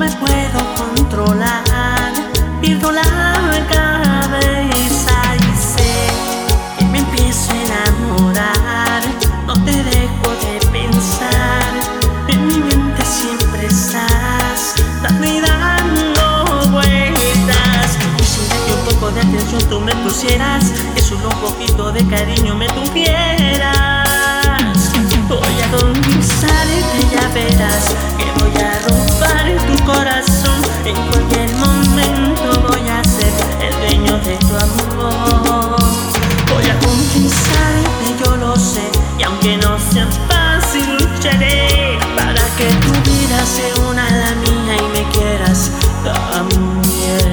puedo controlar, pierdo la cabeza y sé que me empiezo a enamorar. No te dejo de pensar, en mi mente siempre estás dando y dando vueltas. Quisiera que un poco de atención tú me pusieras, que solo un poquito de cariño me tuvieras. Voy a conquistarte, ya verás que voy a robar tu corazón. En cualquier momento voy a ser el dueño de tu amor. Voy a conquistarte, yo lo sé, y aunque no sea fácil lucharé para que tu vida se una a la mía y me quieras también.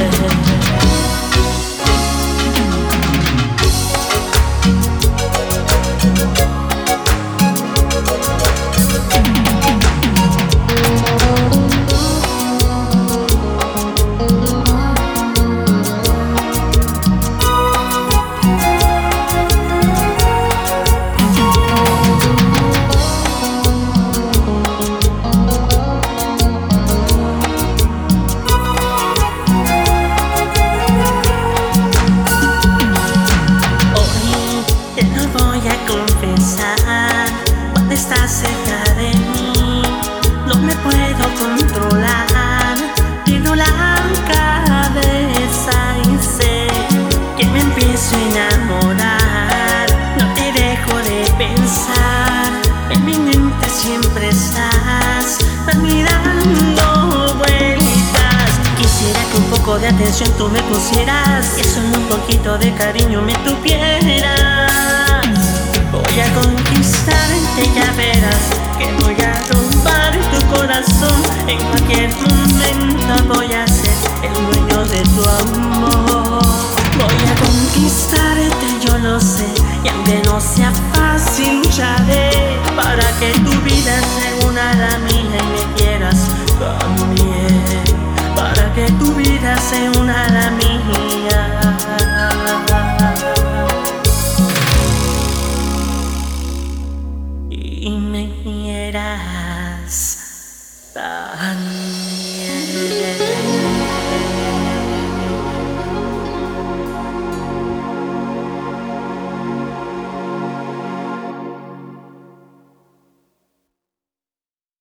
Cuando estás cerca de mí, no me puedo controlar, pierdo la cabeza y sé que me empiezo a enamorar. No te dejo de pensar, en mi mente siempre estás dando vueltas. Quisiera que un poco de atención tú me pusieras, que solo un poquito de cariño me tuvieras. Voy a conquistarte, ya verás que voy a robar tu corazón. En cualquier momento voy a ser el dueño de tu amor. Voy a conquistarte, yo lo sé, y aunque no sea fácil lucharé para que tu vida se una a la mía y me quieras también. Para que tu vida se una a la mía